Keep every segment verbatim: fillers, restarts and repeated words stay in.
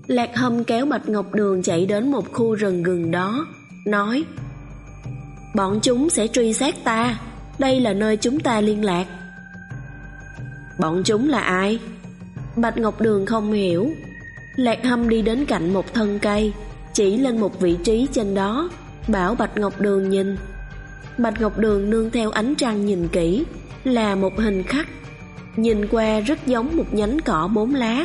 Lạc Hâm kéo Bạch Ngọc Đường chạy đến một khu rừng gần đó, nói: bọn chúng sẽ truy sát ta, đây là nơi chúng ta liên lạc. Bọn chúng là ai? Bạch Ngọc Đường không hiểu. Lạc Hâm đi đến cạnh một thân cây, chỉ lên một vị trí trên đó, bảo Bạch Ngọc Đường nhìn. Bạch Ngọc Đường nương theo ánh trăng nhìn kỹ, là một hình khắc, nhìn qua rất giống một nhánh cỏ bốn lá.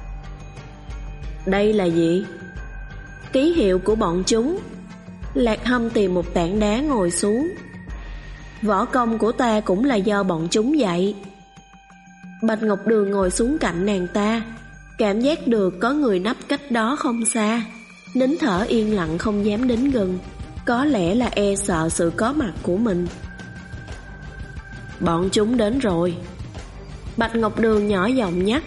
Đây là gì? Ký hiệu của bọn chúng. Lạc Hâm tìm một tảng đá ngồi xuống. Võ công của ta cũng là do bọn chúng dạy. Bạch Ngọc Đường ngồi xuống cạnh nàng ta, cảm giác được có người nấp cách đó không xa, nín thở yên lặng không dám đến gần, có lẽ là e sợ sự có mặt của mình. Bọn chúng đến rồi. Bạch Ngọc Đường nhỏ giọng nhắc.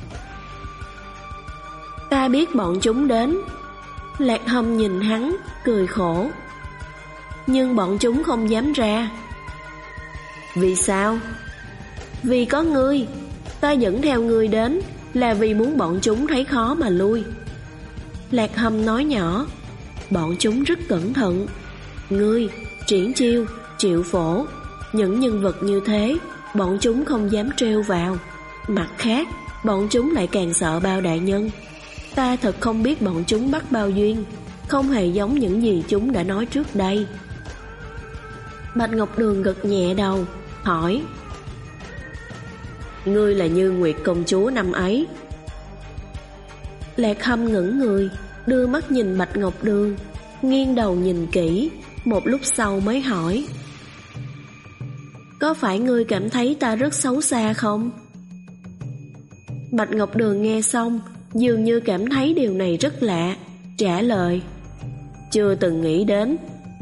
Ta biết bọn chúng đến. Lạc Hâm nhìn hắn, cười khổ. Nhưng bọn chúng không dám ra. Vì sao? Vì có ngươi. Ta dẫn theo ngươi đến là vì muốn bọn chúng thấy khó mà lui. Lạc Hâm nói nhỏ. Bọn chúng rất cẩn thận. Ngươi, Triển Chiêu, Triệu Phổ, những nhân vật như thế bọn chúng không dám trêu vào. Mặt khác, bọn chúng lại càng sợ Bao đại nhân. Ta thật không biết bọn chúng bắt bao duyên, không hề giống những gì chúng đã nói trước đây. Bạch Ngọc Đường gật nhẹ đầu, hỏi: ngươi là Như Nguyệt công chúa năm ấy? Lạc Hâm ngẩng người, đưa mắt nhìn Bạch Ngọc Đường, nghiêng đầu nhìn kỹ, một lúc sau mới hỏi: có phải ngươi cảm thấy ta rất xấu xa không? Bạch Ngọc Đường nghe xong, dường như cảm thấy điều này rất lạ, trả lời: chưa từng nghĩ đến.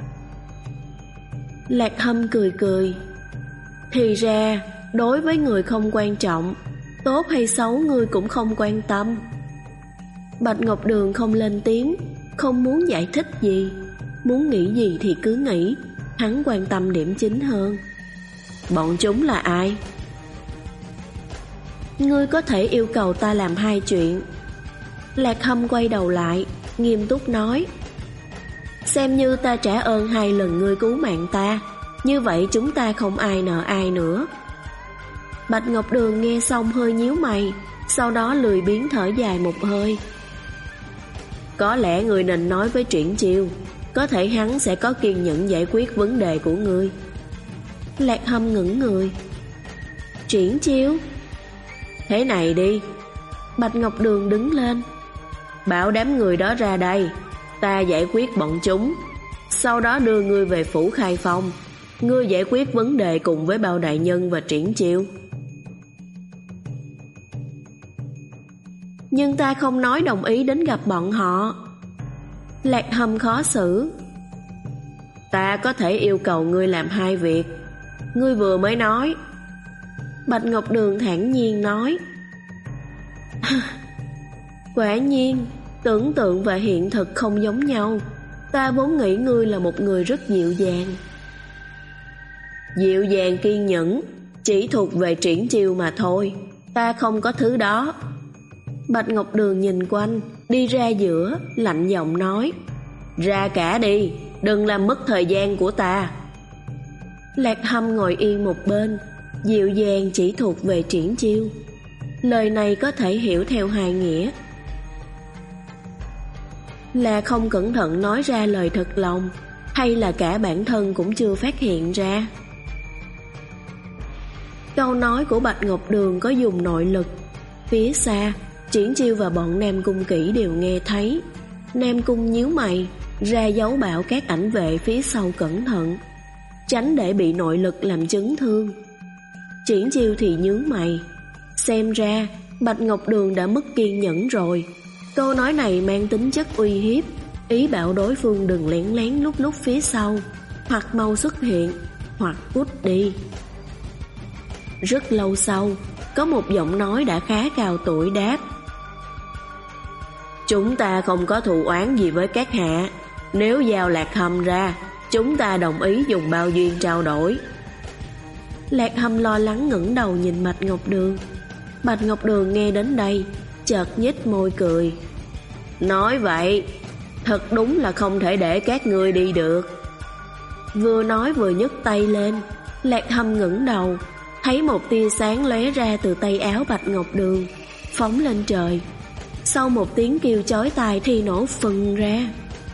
Lạc Hâm cười cười. Thì ra, đối với người không quan trọng, tốt hay xấu ngươi cũng không quan tâm. Bạch Ngọc Đường không lên tiếng, không muốn giải thích gì, muốn nghĩ gì thì cứ nghĩ, hắn quan tâm điểm chính hơn. Bọn chúng là ai? Ngươi có thể yêu cầu ta làm hai chuyện. Lạc Hâm quay đầu lại, nghiêm túc nói: xem như ta trả ơn hai lần ngươi cứu mạng ta, như vậy chúng ta không ai nợ ai nữa. Bạch Ngọc Đường nghe xong hơi nhíu mày, sau đó lười biếng thở dài một hơi. Có lẽ ngươi nên nói với Triển Chiêu, có thể hắn sẽ có kiên nhẫn giải quyết vấn đề của ngươi. Lạc Hâm ngẩng người. Triển Chiêu? Thế này đi. Bạch Ngọc Đường đứng lên. Bảo đám người đó ra đây, ta giải quyết bọn chúng, sau đó đưa ngươi về phủ Khai Phong. Ngươi giải quyết vấn đề cùng với Bao đại nhân và Triển Chiêu. Nhưng ta không nói đồng ý đến gặp bọn họ. Lạc Hâm khó xử. Ta có thể yêu cầu ngươi làm hai việc. Ngươi vừa mới nói. Bạch Ngọc Đường thản nhiên nói. Quả nhiên, tưởng tượng và hiện thực không giống nhau. Ta vốn nghĩ ngươi là một người rất dịu dàng. Dịu dàng kiên nhẫn chỉ thuộc về Triển Chiêu mà thôi. Ta không có thứ đó. Bạch Ngọc Đường nhìn quanh, đi ra giữa, lạnh giọng nói: ra cả đi, đừng làm mất thời gian của ta. Lạc Hâm ngồi yên một bên. Dịu dàng chỉ thuộc về Triển Chiêu. Lời này có thể hiểu theo hai nghĩa: là không cẩn thận nói ra lời thật lòng, hay là cả bản thân cũng chưa phát hiện ra. Câu nói của Bạch Ngọc Đường có dùng nội lực. Phía xa, Triển Chiêu và bọn Nam Cung Kỷ đều nghe thấy. Nam Cung nhíu mày, ra dấu bảo các ảnh vệ phía sau cẩn thận, tránh để bị nội lực làm chấn thương. Triển Chiêu thì nhướng mày. Xem ra Bạch Ngọc Đường đã mất kiên nhẫn rồi. Câu nói này mang tính chất uy hiếp, ý bảo đối phương đừng lén lén lúc lúc phía sau, hoặc mau xuất hiện, hoặc cút đi. Rất lâu sau, có một giọng nói đã khá cao tuổi đáp: chúng ta không có thù oán gì với các hạ. Nếu giao Lạc Hâm ra, chúng ta đồng ý dùng bao duyên trao đổi. Lạc Hâm lo lắng ngẩng đầu nhìn Bạch Ngọc Đường. Bạch Ngọc Đường nghe đến đây, chợt nhếch môi cười. Nói vậy, thật đúng là không thể để các ngươi đi được. Vừa nói vừa nhấc tay lên. Lạc Hâm ngẩng đầu, thấy một tia sáng lóe ra từ tay áo Bạch Ngọc Đường, phóng lên trời. Sau một tiếng kêu chói tai thì nổ phừng ra.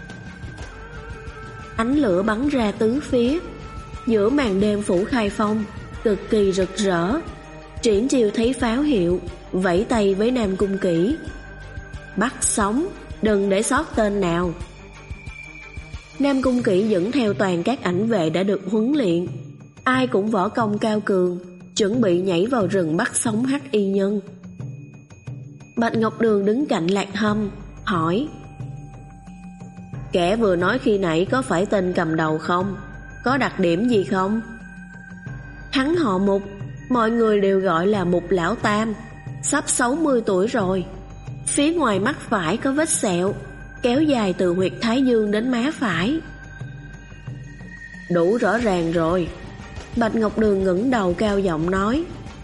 Ánh lửa bắn ra tứ phía. Giữa màn đêm phủ Khai Phong cực kỳ rực rỡ. Triển Chiêu thấy pháo hiệu, vẫy tay với Nam Cung Kỷ: bắt sống, đừng để sót tên nào. Nam Cung Kỷ dẫn theo toàn các ảnh vệ đã được huấn luyện, ai cũng võ công cao cường, chuẩn bị nhảy vào rừng bắt sống hắc y nhân. Bạch Ngọc Đường đứng cạnh Lạc Hâm, hỏi: kẻ vừa nói khi nãy có phải tên cầm đầu không? Có đặc điểm gì không? Hắn họ Mục, mọi người đều gọi là Mục Lão Tam, sắp sáu mươi tuổi rồi. Phía ngoài mắt phải có vết sẹo, kéo dài từ huyệt thái dương đến má phải. Đủ rõ ràng rồi. Bạch Ngọc Đường ngẩng đầu cao giọng nói: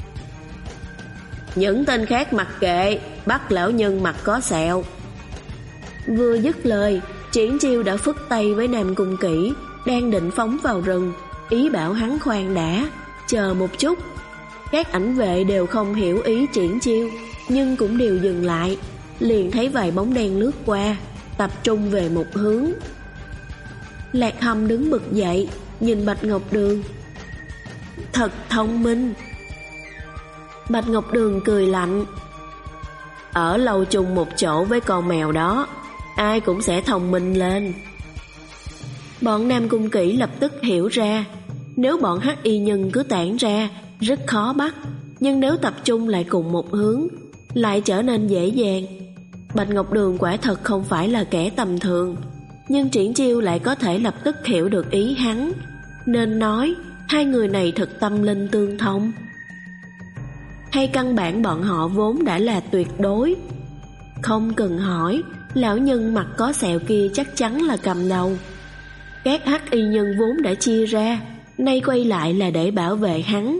những tên khác mặc kệ, bắt lão nhân mặt có sẹo. Vừa dứt lời, Triển Chiêu đã phất tay với Nam Cung Kỷ đang định phóng vào rừng, ý bảo hắn khoan đã, chờ một chút. Các ảnh vệ đều không hiểu ý Triển Chiêu, nhưng cũng đều dừng lại. Liền thấy vài bóng đen lướt qua, tập trung về một hướng. Lạc Hâm đứng bật dậy, nhìn Bạch Ngọc Đường: thật thông minh. Bạch Ngọc Đường cười lạnh: ở lâu chung một chỗ với con mèo đó, ai cũng sẽ thông minh lên. Bọn Nam Cung Kỷ lập tức hiểu ra, nếu bọn hắc y nhân cứ tản ra rất khó bắt, nhưng nếu tập trung lại cùng một hướng lại trở nên dễ dàng. Bạch Ngọc Đường quả thật không phải là kẻ tầm thường, nhưng Triển Chiêu lại có thể lập tức hiểu được ý hắn, nên nói hai người này thật tâm linh tương thông. Hay căn bản bọn họ vốn đã là tuyệt đối? Không cần hỏi, lão nhân mặt có sẹo kia chắc chắn là cầm đầu. Các hắc y nhân vốn đã chia ra, nay quay lại là để bảo vệ hắn.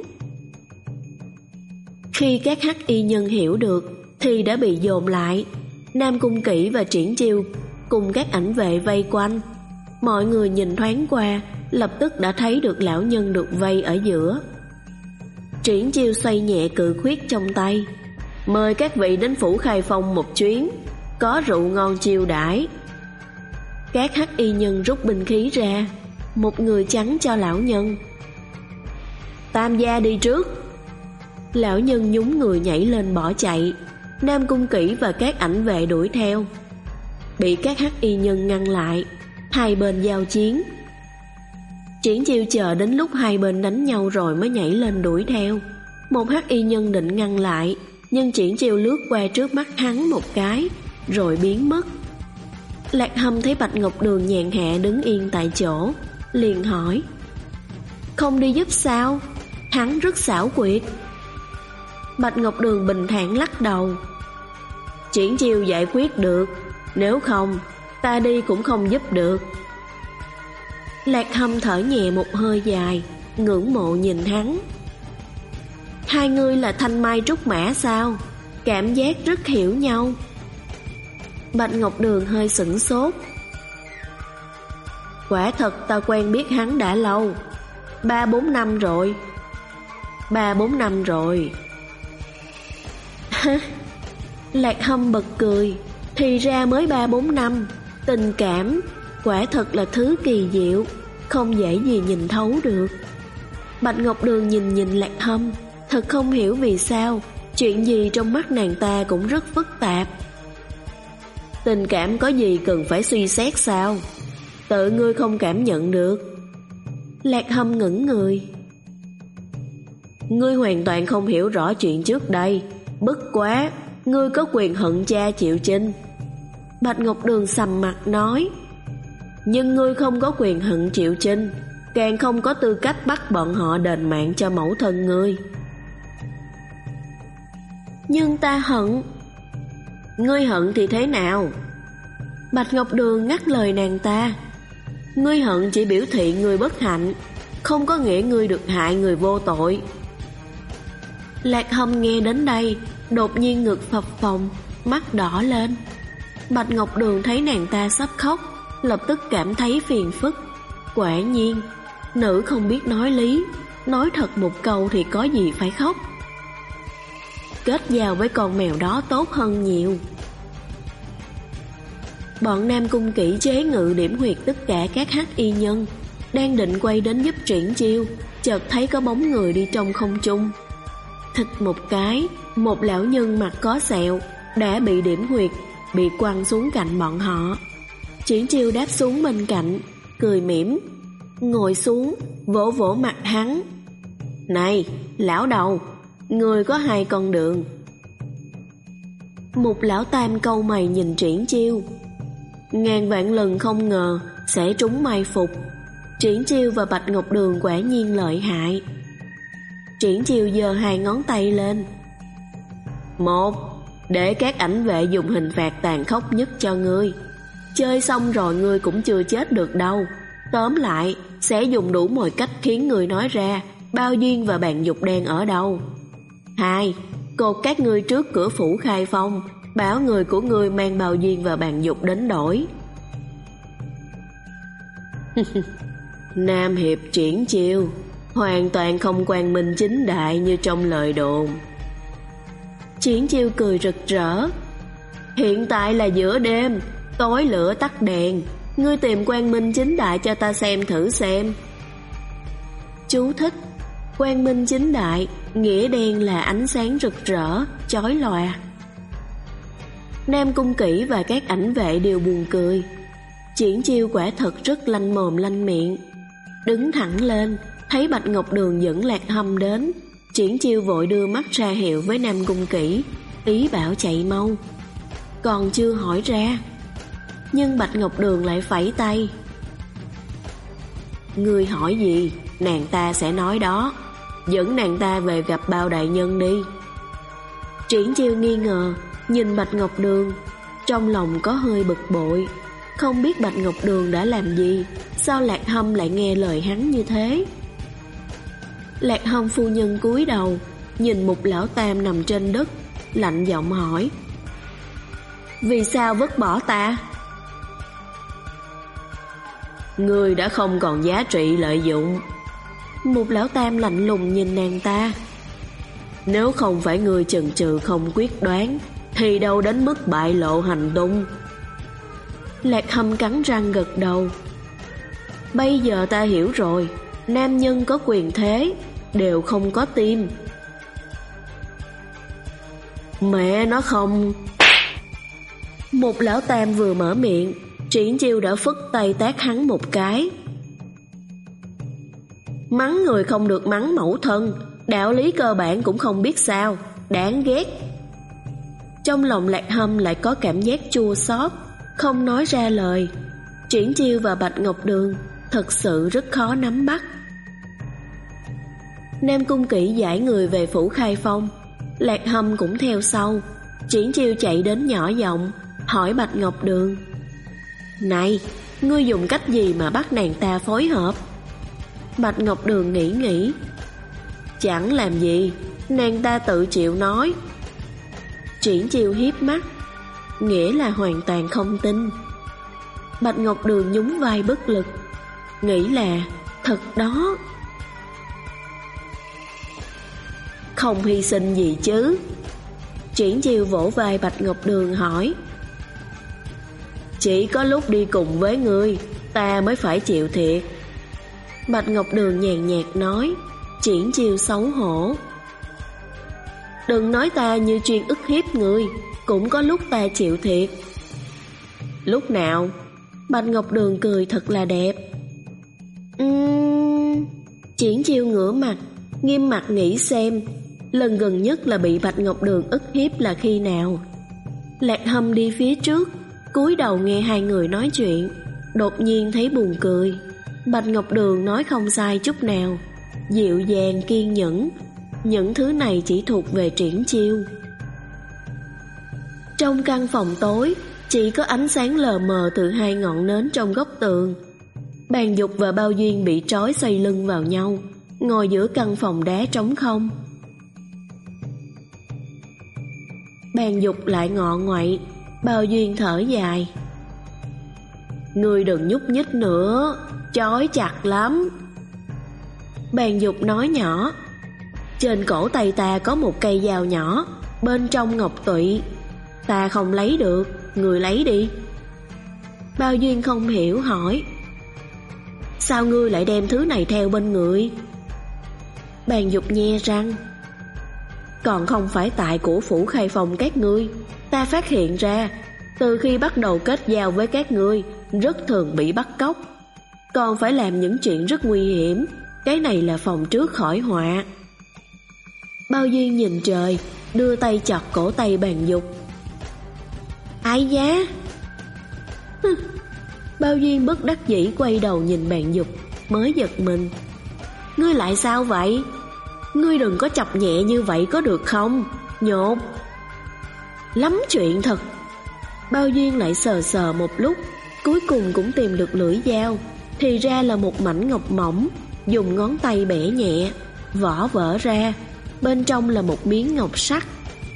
Khi các hắc y nhân hiểu được thì đã bị dồn lại. Nam Cung Kỷ và Triển Chiêu cùng các ảnh vệ vây quanh. Mọi người nhìn thoáng qua, lập tức đã thấy được lão nhân được vây ở giữa. Triển Chiêu xoay nhẹ cự khuyết trong tay: mời các vị đến phủ Khai Phong một chuyến, có rượu ngon chiêu đãi. Các hắc y nhân rút binh khí ra, một người chắn cho lão nhân: Tam gia đi trước. Lão nhân nhún người nhảy lên bỏ chạy. Nam Cung Kỷ và các ảnh vệ đuổi theo, bị các hắc y nhân ngăn lại. Hai bên giao chiến. Triển Chiêu chờ đến lúc hai bên đánh nhau rồi mới nhảy lên đuổi theo. Một hắc y nhân định ngăn lại, nhưng Triển Chiêu lướt qua trước mắt hắn một cái rồi biến mất. Lạc Hâm thấy Bạch Ngọc Đường nhàn hạ đứng yên tại chỗ, liền hỏi: không đi giúp sao? Hắn rất xảo quyệt. Bạch Ngọc Đường bình thản lắc đầu: Triển Chiêu giải quyết được, nếu không ta đi cũng không giúp được. Lạc Hâm thở nhẹ một hơi dài, ngưỡng mộ nhìn hắn: hai người là thanh mai trúc mã sao? Cảm giác rất hiểu nhau. Bạch Ngọc Đường hơi sửng sốt: quả thật ta quen biết hắn đã lâu, ba bốn năm rồi. Ba bốn năm rồi. Lạc Hâm bật cười: thì ra mới ba bốn năm. Tình cảm quả thật là thứ kỳ diệu, không dễ gì nhìn thấu được. Bạch Ngọc Đường nhìn nhìn Lạc Hâm, thật không hiểu vì sao chuyện gì trong mắt nàng ta cũng rất phức tạp. Tình cảm có gì cần phải suy xét sao? Tự ngươi không cảm nhận được? Lạc Hâm ngẩn người: ngươi hoàn toàn không hiểu rõ chuyện trước đây. Bất quá ngươi có quyền hận cha Triệu Chinh. Bạch Ngọc Đường sầm mặt nói: nhưng ngươi không có quyền hận Triệu Chinh, càng không có tư cách bắt bọn họ đền mạng cho mẫu thân ngươi. Nhưng ta hận. Ngươi hận thì thế nào? Bạch Ngọc Đường ngắt lời nàng ta: ngươi hận chỉ biểu thị ngươi bất hạnh, không có nghĩa ngươi được hại người vô tội. Lạc Hâm nghe đến đây, đột nhiên ngực phập phồng, mắt đỏ lên. Bạch Ngọc Đường thấy nàng ta sắp khóc, lập tức cảm thấy phiền phức. Quả nhiên, nữ không biết nói lý, nói thật một câu thì có gì phải khóc. Kết giao với con mèo đó tốt hơn nhiều. Bọn Nam Cung Kỷ chế ngự điểm huyệt tất cả các hắc y nhân, đang định quay đến giúp triển chiêu, chợt thấy có bóng người đi trong không trung. Thịt một cái, một lão nhân mặt có sẹo đã bị điểm huyệt, bị quăng xuống cạnh bọn họ. Triển chiêu đáp xuống bên cạnh, cười mỉm, ngồi xuống, vỗ vỗ mặt hắn. Này, lão đầu, người có hai con đường. Một lão tam câu mày nhìn triển chiêu. Ngàn vạn lần không ngờ sẽ trúng mai phục. Triển chiêu và Bạch Ngọc Đường quả nhiên lợi hại. Triển chiêu giơ hai ngón tay lên. Một, để các ảnh vệ dùng hình phạt tàn khốc nhất cho ngươi. Chơi xong rồi ngươi cũng chưa chết được đâu. Tóm lại, sẽ dùng đủ mọi cách khiến người nói ra Bao Duyên và Bàn Dục đang ở đâu. Hai, cột các ngươi trước cửa phủ Khai Phong, bảo người của ngươi mang Bao Duyên và Bàn Dục đến đổi. Nam Hiệp triển chiêu, hoàn toàn không quang minh chính đại như trong lời đồn. Triển chiêu cười rực rỡ. Hiện tại là giữa đêm, tối lửa tắt đèn, ngươi tìm quang minh chính đại cho ta xem thử xem. Chú thích: quang minh chính đại, nghĩa đen là ánh sáng rực rỡ, chói lòa. Nam Cung Kỷ và các ảnh vệ đều buồn cười. Triển chiêu quả thật rất lanh mồm lanh miệng. Đứng thẳng lên, thấy Bạch Ngọc Đường dẫn Lạc Hâm đến, Triển chiêu vội đưa mắt ra hiệu với Nam Cung Kỷ, ý bảo chạy mau. Còn chưa hỏi ra, nhưng Bạch Ngọc Đường lại phẩy tay. Ngươi hỏi gì, nàng ta sẽ nói đó. Dẫn nàng ta về gặp Bao đại nhân đi. Triển chiêu nghi ngờ nhìn Bạch Ngọc Đường, trong lòng có hơi bực bội. Không biết Bạch Ngọc Đường đã làm gì, sao Lạc Hâm lại nghe lời hắn như thế. Lạc Hâm phu nhân cúi đầu, nhìn một lão tam nằm trên đất, lạnh giọng hỏi: Vì sao vứt bỏ ta? Ngươi đã không còn giá trị lợi dụng. Một lão tam lạnh lùng nhìn nàng ta. Nếu không phải ngươi chần chừ không quyết đoán, thì đâu đến mức bại lộ hành tung. Lạc Hâm cắn răng gật đầu. Bây giờ ta hiểu rồi, nam nhân có quyền thế đều không có tim. Mẹ nó không. Một lão tam vừa mở miệng, Triển chiêu đã phất tay tát hắn một cái. Mắng người không được mắng mẫu thân, đạo lý cơ bản cũng không biết sao, đáng ghét. Trong lòng Lạc Hâm lại có cảm giác chua xót, không nói ra lời. Triển chiêu và Bạch Ngọc Đường thật sự rất khó nắm bắt. Nam Cung Kỷ giải người về phủ Khai Phong, Lạc Hâm cũng theo sau. Triển chiêu chạy đến nhỏ giọng hỏi Bạch Ngọc Đường: Này, ngươi dùng cách gì mà bắt nàng ta phối hợp? Bạch Ngọc Đường nghĩ nghĩ. Chẳng làm gì, nàng ta tự chịu nói. Triển chiêu hiếp mắt, nghĩa là hoàn toàn không tin. Bạch Ngọc Đường nhún vai bất lực, nghĩ là thật đó. Không hy sinh gì chứ? Triển chiêu vỗ vai Bạch Ngọc Đường hỏi. Chỉ có lúc đi cùng với ngươi, ta mới phải chịu thiệt. Bạch Ngọc Đường nhàn nhạt nói. Triển chiêu xấu hổ. Đừng nói ta như chuyên ức hiếp ngươi, cũng có lúc ta chịu thiệt. Lúc nào? Bạch Ngọc Đường cười thật là đẹp. uhm... Triển chiêu ngửa mặt, nghiêm mặt nghĩ xem, lần gần nhất là bị Bạch Ngọc Đường ức hiếp là khi nào. Lạc Hâm đi phía trước, cúi đầu nghe hai người nói chuyện, đột nhiên thấy buồn cười. Bạch Ngọc Đường nói không sai chút nào, dịu dàng kiên nhẫn, những thứ này chỉ thuộc về Triển chiêu. Trong căn phòng tối, chỉ có ánh sáng lờ mờ từ hai ngọn nến trong góc tường. Bàn Dục và Bao Duyên bị trói xoay lưng vào nhau, ngồi giữa căn phòng đá trống không. Bàn Dục lại ngọ ngoậy, Bao Duyên thở dài. Ngươi đừng nhúc nhích nữa, chói chặt lắm. Bàn Dục nói nhỏ. Trên cổ tay ta có một cây dao nhỏ, bên trong ngọc tụy. Ta không lấy được, người lấy đi. Bao Duyên không hiểu hỏi. Sao ngươi lại đem thứ này theo bên người? Bàn Dục nhe răng. Còn không phải tại của phủ Khai Phong các ngươi. Ta phát hiện ra từ khi bắt đầu kết giao với các ngươi, rất thường bị bắt cóc, còn phải làm những chuyện rất nguy hiểm. Cái này là phòng trước khỏi họa. Bao Duyên nhìn trời, đưa tay chọt cổ tay Bàn Dục. Ái giá. Bao Duyên bất đắc dĩ quay đầu nhìn Bàn Dục, mới giật mình. Ngươi lại sao vậy? Ngươi đừng có chọc nhẹ như vậy có được không? Nhột. Lắm chuyện thật. Bao Duyên lại sờ sờ một lúc, cuối cùng cũng tìm được lưỡi dao. Thì ra là một mảnh ngọc mỏng, dùng ngón tay bẻ nhẹ, vỏ vỡ ra. Bên trong là một miếng ngọc sắt.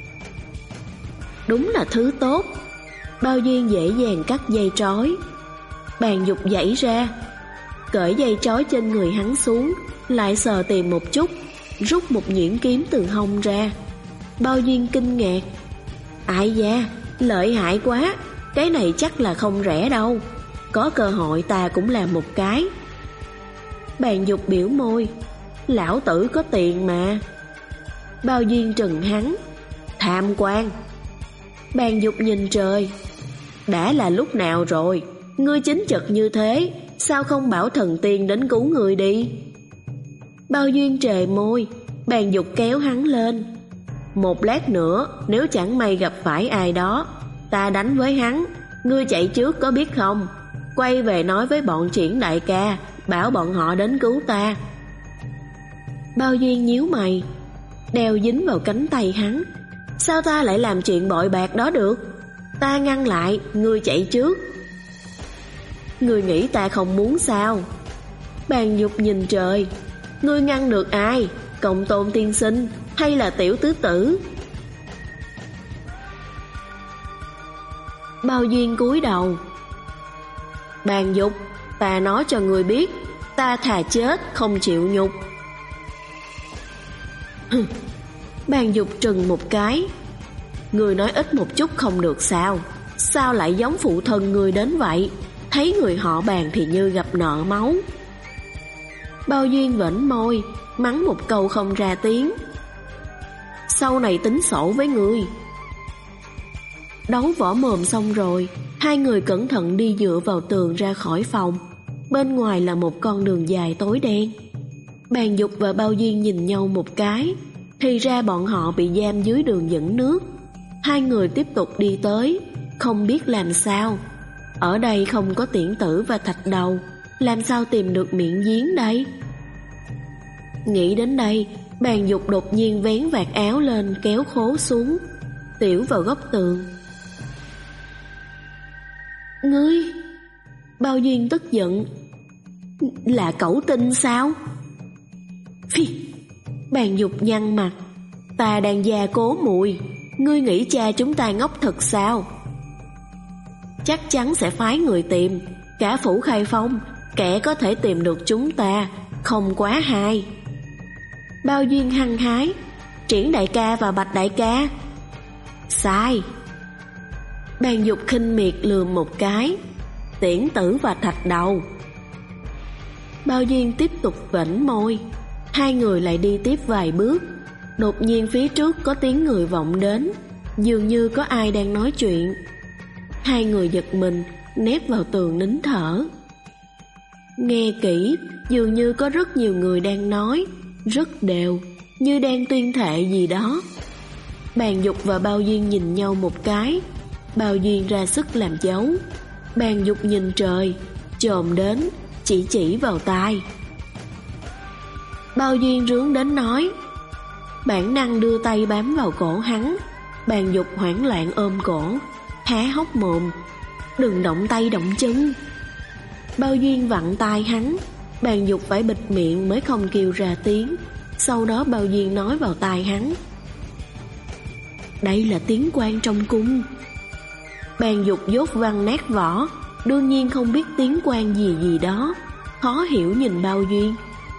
Đúng là thứ tốt. Bao Duyên dễ dàng cắt dây trói. Bàn Dục giãy ra, cởi dây trói trên người hắn xuống, lại sờ tìm một chút, rút một nhuyễn kiếm từ hông ra. Bao Duyên kinh ngạc. Ai da, lợi hại quá. Cái này chắc là không rẻ đâu. Có cơ hội ta cũng làm một cái. Bàn Dục biểu môi. Lão tử có tiền mà. Bao Duyên trừng hắn. Tham quan. Bàn Dục nhìn trời. Đã là lúc nào rồi? Ngươi chính trực như thế, sao không bảo thần tiên đến cứu người đi? Bao Duyên trề môi. Bàn Dục kéo hắn lên. Một lát nữa, nếu chẳng may gặp phải ai đó, ta đánh với hắn. Ngươi chạy trước có biết không? Quay về nói với bọn Triển đại ca, bảo bọn họ đến cứu ta. Bao Duyên nhíu mày, đeo dính vào cánh tay hắn. Sao ta lại làm chuyện bội bạc đó được? Ta ngăn lại, ngươi chạy trước. Ngươi nghĩ ta không muốn sao? Bàn Dục nhìn trời. Ngươi ngăn được ai? Cộng Tôn tiên sinh hay là Tiểu tứ tử? Bao Duyên cúi đầu. Bàn Dục, ta nói cho ngươi biết, ta thà chết không chịu nhục. Bàn Dục trừng một cái. Ngươi nói ít một chút không được sao? Sao lại giống phụ thân ngươi đến vậy? Thấy người họ Bàn thì như gặp nợ máu. Bao Duyên vểnh môi, mắng một câu không ra tiếng. Sau này tính sổ với ngươi. Đấu võ mồm xong rồi, hai người cẩn thận đi dựa vào tường ra khỏi phòng. Bên ngoài là một con đường dài tối đen. Bàn Dục và Bao Duyên nhìn nhau một cái. Thì ra bọn họ bị giam dưới đường dẫn nước. Hai người tiếp tục đi tới, không biết làm sao. Ở đây không có Tiễn Tử và Thạch Đầu, làm sao tìm được miệng giếng đây? Nghĩ đến đây, Bàn Dục đột nhiên vén vạt áo lên, kéo khố xuống, tiểu vào góc tường. Ngươi! Bao Duyên tức giận. Là cẩu tinh sao? Phi! Bàn Dục nhăn mặt. Ta đang gia cố muội, ngươi nghĩ cha chúng ta ngốc thật sao? Chắc chắn sẽ phái người tìm. Cả phủ Khai Phong, kẻ có thể tìm được chúng ta không quá hai. Bao Duyên hăng hái. Triển đại ca và Bạch đại ca. Sai. Bàn Dục khinh miệt lườm một cái. Tiễn Tử và Thạch Đầu. Bao Duyên tiếp tục vểnh môi. Hai người lại đi tiếp vài bước. Đột nhiên phía trước có tiếng người vọng đến, dường như có ai đang nói chuyện. Hai người giật mình, nép vào tường nín thở. Nghe kỹ, dường như có rất nhiều người đang nói, rất đều, như đang tuyên thệ gì đó. Bàn Dục và Bao Duyên nhìn nhau một cái. Bao Duyên ra sức làm dấu. Bàn Dục nhìn trời, chồm đến, chỉ chỉ vào tai. Bao Duyên rướn đến nói. Bản năng đưa tay bám vào cổ hắn. Bàn Dục hoảng loạn ôm cổ, há hốc mồm. Đừng động tay động chân. Bao Duyên vặn tai hắn. Bàn Dục phải bịt miệng mới không kêu ra tiếng. Sau đó Bao Duyên nói vào tai hắn. Đây là tiếng quan trong cung. Bàn Dục dốt văn nát vỏ, đương nhiên không biết tiếng quan gì gì đó, khó hiểu nhìn Bao Duyên.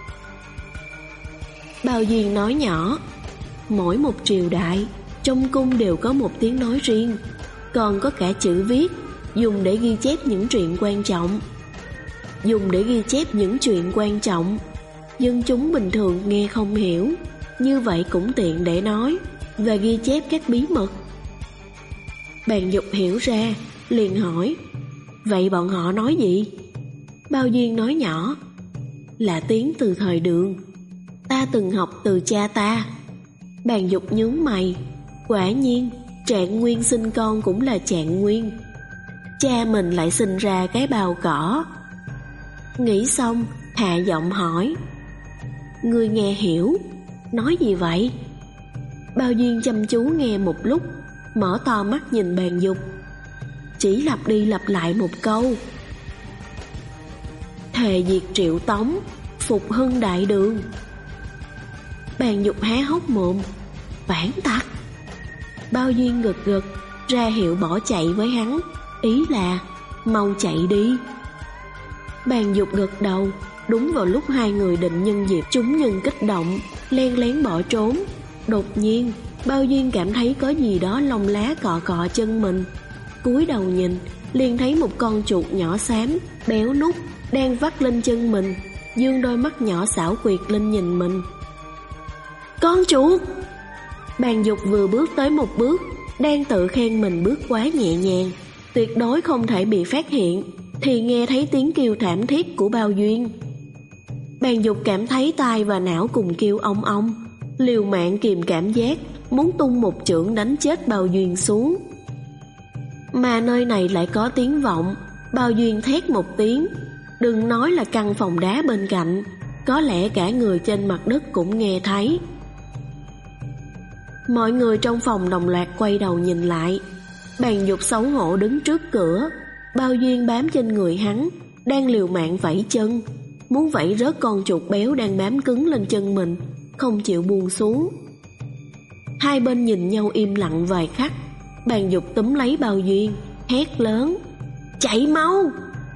Bao Duyên nói nhỏ, mỗi một triều đại, trong cung đều có một tiếng nói riêng, còn có cả chữ viết, dùng để ghi chép những chuyện quan trọng. Dùng để ghi chép những chuyện quan trọng, dân chúng bình thường nghe không hiểu, như vậy cũng tiện để nói và ghi chép các bí mật. Bàn Dục hiểu ra, liền hỏi, vậy bọn họ nói gì? Bao Duyên nói nhỏ, là tiếng từ thời Đường, ta từng học từ cha ta. Bàn Dục nhướng mày, quả nhiên Trạng Nguyên sinh con cũng là Trạng Nguyên, cha mình lại sinh ra cái bào cỏ. Nghĩ xong, hạ giọng hỏi, ngươi nghe hiểu, nói gì vậy? Bao Duyên chăm chú nghe một lúc, mở to mắt nhìn Bàn Dục, chỉ lặp đi lặp lại một câu, thề diệt Triệu Tống, phục hưng đại đường. Bàn Dục há hốc mồm, phản tặc. Bao Duyên gật gật, ra hiệu bỏ chạy với hắn, ý là mau chạy đi. Bàn Dục gật đầu. Đúng vào lúc hai người định nhân dịp chúng nhân kích động, len lén bỏ trốn, đột nhiên Bao Duyên cảm thấy có gì đó lông lá cọ cọ chân mình. Cúi đầu nhìn, liền thấy một con chuột nhỏ xám, béo nút, đang vắt lên chân mình, dương đôi mắt nhỏ xảo quyệt lên nhìn mình. Con chuột! Bàn Dục vừa bước tới một bước, đang tự khen mình bước quá nhẹ nhàng, tuyệt đối không thể bị phát hiện, thì nghe thấy tiếng kêu thảm thiết của Bao Duyên. Bàn Dục cảm thấy tai và não cùng kêu ong ong, liều mạng kìm cảm giác, muốn tung một chưởng đánh chết Bao Duyên xuống. Mà nơi này lại có tiếng vọng. Bao Duyên thét một tiếng, đừng nói là căn phòng đá bên cạnh, có lẽ cả người trên mặt đất cũng nghe thấy. Mọi người trong phòng đồng loạt quay đầu nhìn lại. Bàn Dục xấu hổ đứng trước cửa, Bao Duyên bám trên người hắn, đang liều mạng vẫy chân, muốn vẫy rớt con chuột béo đang bám cứng lên chân mình, không chịu buông xuống. Hai bên nhìn nhau im lặng vài khắc. Bàn Dục túm lấy Bao Duyên, hét lớn, chạy mau!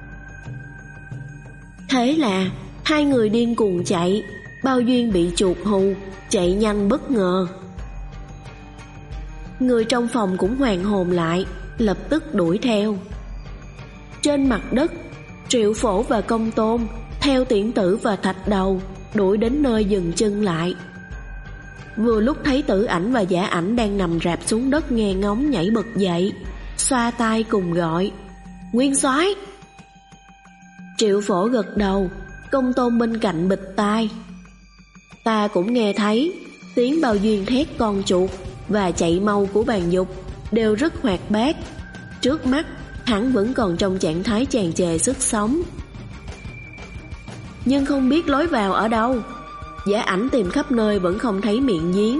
Thế là hai người điên cuồng chạy. Bao Duyên bị chuột hù, chạy nhanh bất ngờ. Người trong phòng cũng hoàn hồn lại, lập tức đuổi theo. Trên mặt đất, Triệu Phổ và Công Tôn theo Tiễn Tử và Thạch Đầu đuổi đến nơi dừng chân lại. Vừa lúc thấy Tử Ảnh và Giả Ảnh đang nằm rạp xuống đất nghe ngóng, nhảy bật dậy, xoa tay cùng gọi, Nguyên soái! Triệu Phổ gật đầu, Công Tôn bên cạnh bịt tai. Ta cũng nghe thấy tiếng Bao Duyên thét con chuột và chạy mau của Bàn Dục đều rất hoạt bát. Trước mắt hắn vẫn còn trong trạng thái tràn trề sức sống, nhưng không biết lối vào ở đâu. Giả Ảnh tìm khắp nơi vẫn không thấy miệng giếng.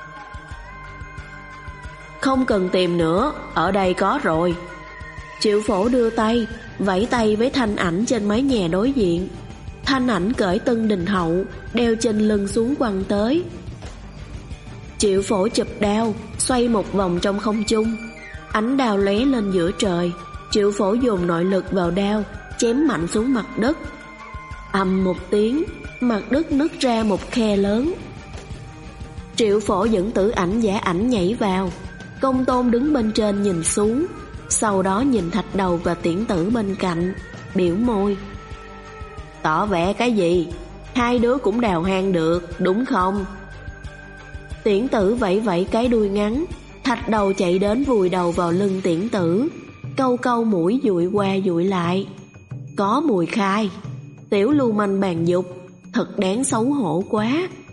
Không cần tìm nữa, ở đây có rồi. Triệu Phổ đưa tay vẫy tay với Thanh Ảnh trên mái nhà đối diện. Thanh Ảnh cởi Tân Đình Hậu đeo trên lưng xuống quăng tới. Triệu Phổ chụp đao, xoay một vòng trong không trung, ánh đao lóe lên giữa trời. Triệu Phổ dồn nội lực vào đao, chém mạnh xuống mặt đất. Ầm một tiếng, mặt đất nứt ra một khe lớn. Triệu Phổ dẫn Tử Ảnh, Giả Ảnh nhảy vào. Công Tôn đứng bên trên nhìn xuống, sau đó nhìn Thạch Đầu và Tiễn Tử bên cạnh, biểu môi, tỏ vẻ cái gì? Hai đứa cũng đào hang được, đúng không? Tiễn Tử vẫy vẫy cái đuôi ngắn. Thạch Đầu chạy đến vùi đầu vào lưng Tiễn Tử, câu câu mũi dụi qua dụi lại. Có mùi khai. Tiểu lưu manh Bàn Dục, thật đáng xấu hổ quá.